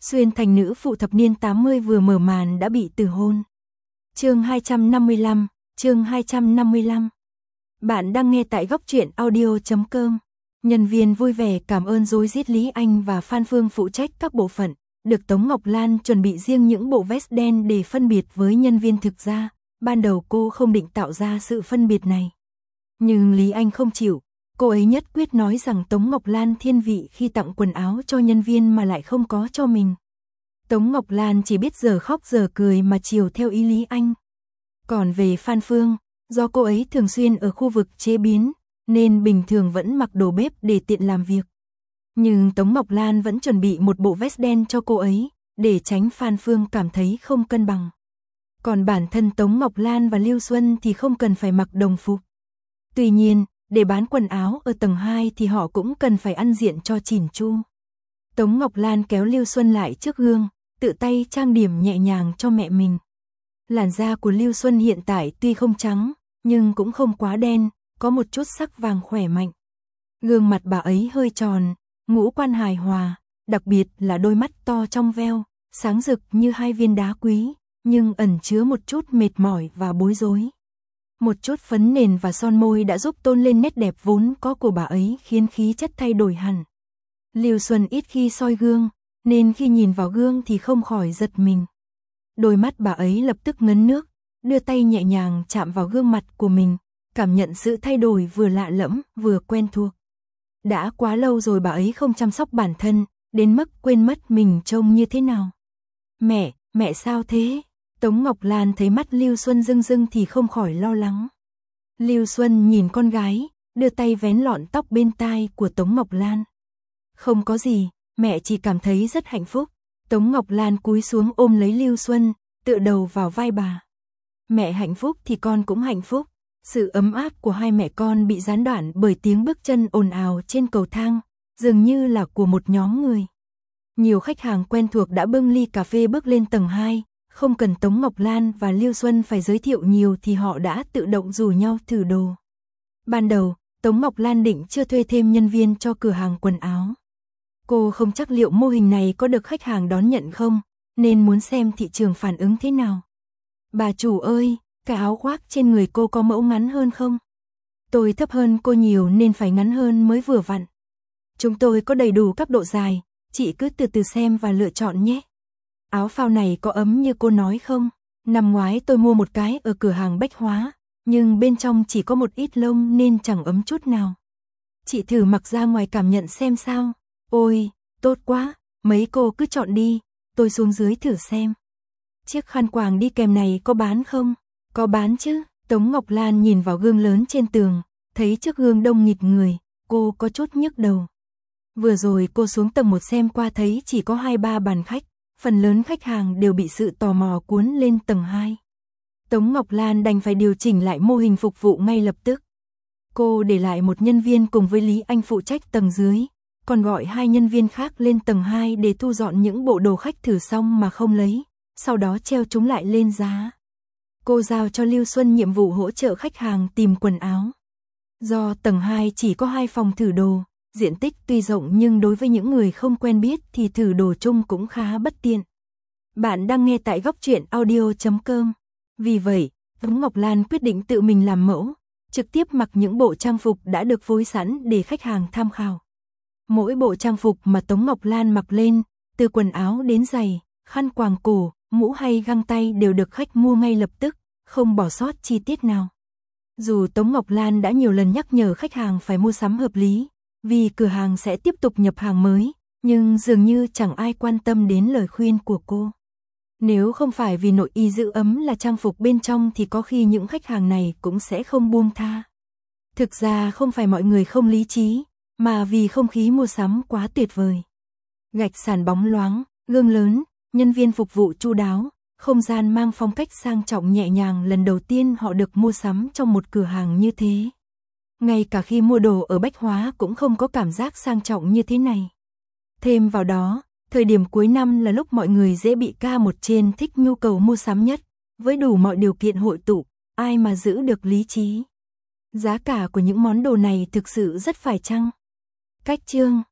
Xuyên thành nữ phụ thập niên 80 vừa mở màn đã bị từ hôn. Chương 255. Bạn đang nghe tại góc truyện audio.com. Nhân viên vui vẻ cảm ơn rối rít Lý Anh và Phan Phương phụ trách các bộ phận, được Tống Ngọc Lan chuẩn bị riêng những bộ vest đen để phân biệt với nhân viên. Thực ra, ban đầu cô không định tạo ra sự phân biệt này. Nhưng Lý Anh không chịu, cô ấy nhất quyết nói rằng Tống Ngọc Lan thiên vị khi tặng quần áo cho nhân viên mà lại không có cho mình. Tống Ngọc Lan chỉ biết giờ khóc giờ cười mà chiều theo ý Lý Anh. Còn về Phan Phương, do cô ấy thường xuyên ở khu vực chế biến, nên bình thường vẫn mặc đồ bếp để tiện làm việc. Nhưng Tống Ngọc Lan vẫn chuẩn bị một bộ vest đen cho cô ấy, để tránh Phan Phương cảm thấy không cân bằng. Còn bản thân Tống Ngọc Lan và Lưu Xuân thì không cần phải mặc đồng phục. Tuy nhiên, để bán quần áo ở tầng 2 thì họ cũng cần phải ăn diện cho chỉn chu. Tống Ngọc Lan kéo Lưu Xuân lại trước gương, tự tay trang điểm nhẹ nhàng cho mẹ mình. Làn da của Lưu Xuân hiện tại tuy không trắng, nhưng cũng không quá đen, có một chút sắc vàng khỏe mạnh. Gương mặt bà ấy hơi tròn, ngũ quan hài hòa, đặc biệt là đôi mắt to trong veo, sáng rực như hai viên đá quý, nhưng ẩn chứa một chút mệt mỏi và bối rối. Một chút phấn nền và son môi đã giúp tôn lên nét đẹp vốn có của bà ấy, khiến khí chất thay đổi hẳn. Lưu Xuân ít khi soi gương, nên khi nhìn vào gương thì không khỏi giật mình. Đôi mắt bà ấy lập tức ngấn nước, đưa tay nhẹ nhàng chạm vào gương mặt của mình, cảm nhận sự thay đổi vừa lạ lẫm vừa quen thuộc. Đã quá lâu rồi bà ấy không chăm sóc bản thân, đến mức quên mất mình trông như thế nào. Mẹ sao thế? Tống Ngọc Lan thấy mắt Lưu Xuân rưng rưng thì không khỏi lo lắng. Lưu Xuân nhìn con gái, đưa tay vén lọn tóc bên tai của Tống Ngọc Lan. Không có gì, mẹ chỉ cảm thấy rất hạnh phúc. Tống Ngọc Lan cúi xuống ôm lấy Lưu Xuân, tựa đầu vào vai bà. Mẹ hạnh phúc thì con cũng hạnh phúc. Sự ấm áp của hai mẹ con bị gián đoạn bởi tiếng bước chân ồn ào trên cầu thang, dường như là của một nhóm người. Nhiều khách hàng quen thuộc đã bưng ly cà phê bước lên tầng 2, không cần Tống Ngọc Lan và Lưu Xuân phải giới thiệu nhiều thì họ đã tự động rủ nhau thử đồ. Ban đầu, Tống Ngọc Lan định chưa thuê thêm nhân viên cho cửa hàng quần áo. Cô không chắc liệu mô hình này có được khách hàng đón nhận không, nên muốn xem thị trường phản ứng thế nào. Bà chủ ơi, cái áo khoác trên người cô có mẫu ngắn hơn không? Tôi thấp hơn cô nhiều nên phải ngắn hơn mới vừa vặn. Chúng tôi có đầy đủ các độ dài, chị cứ từ từ xem và lựa chọn nhé. Áo phao này có ấm như cô nói không? Năm ngoái tôi mua một cái ở cửa hàng bách hóa, nhưng bên trong chỉ có một ít lông nên chẳng ấm chút nào. Chị thử mặc ra ngoài cảm nhận xem sao. Ôi, tốt quá, mấy cô cứ chọn đi, tôi xuống dưới thử xem. Chiếc khăn quàng đi kèm này có bán không? Có bán chứ. Tống Ngọc Lan nhìn vào gương lớn trên tường, thấy trước gương đông nghịt người, cô có chút nhức đầu. Vừa rồi cô xuống tầng 1 xem qua thấy chỉ có 2-3 bàn khách, phần lớn khách hàng đều bị sự tò mò cuốn lên tầng 2. Tống Ngọc Lan đành phải điều chỉnh lại mô hình phục vụ ngay lập tức. Cô để lại một nhân viên cùng với Lý Anh phụ trách tầng dưới, còn gọi 2 nhân viên khác lên tầng 2 để thu dọn những bộ đồ khách thử xong mà không lấy, sau đó treo chúng lại lên giá. Cô giao cho Lưu Xuân nhiệm vụ hỗ trợ khách hàng tìm quần áo. Do tầng 2 chỉ có 2 phòng thử đồ, diện tích tuy rộng nhưng đối với những người không quen biết thì thử đồ chung cũng khá bất tiện. Bạn đang nghe tại góc truyện audio.com. Vì vậy, Tống Ngọc Lan quyết định tự mình làm mẫu, trực tiếp mặc những bộ trang phục đã được phối sẵn để khách hàng tham khảo. Mỗi bộ trang phục mà Tống Ngọc Lan mặc lên, từ quần áo đến giày, khăn quàng cổ, mũ hay găng tay đều được khách mua ngay lập tức, không bỏ sót chi tiết nào. Dù Tống Ngọc Lan đã nhiều lần nhắc nhở khách hàng phải mua sắm hợp lý, vì cửa hàng sẽ tiếp tục nhập hàng mới, nhưng dường như chẳng ai quan tâm đến lời khuyên của cô. Nếu không phải vì nội y giữ ấm là trang phục bên trong thì có khi những khách hàng này cũng sẽ không buông tha. Thực ra không phải mọi người không lý trí, mà vì không khí mua sắm quá tuyệt vời. Gạch sàn bóng loáng, gương lớn, nhân viên phục vụ chu đáo, không gian mang phong cách sang trọng nhẹ nhàng, lần đầu tiên họ được mua sắm trong một cửa hàng như thế. Ngay cả khi mua đồ ở bách hóa cũng không có cảm giác sang trọng như thế này. Thêm vào đó, thời điểm cuối năm là lúc mọi người dễ bị ca một trên thích nhu cầu mua sắm nhất, với đủ mọi điều kiện hội tụ, ai mà giữ được lý trí. Giá cả của những món đồ này thực sự rất phải chăng. Cách chương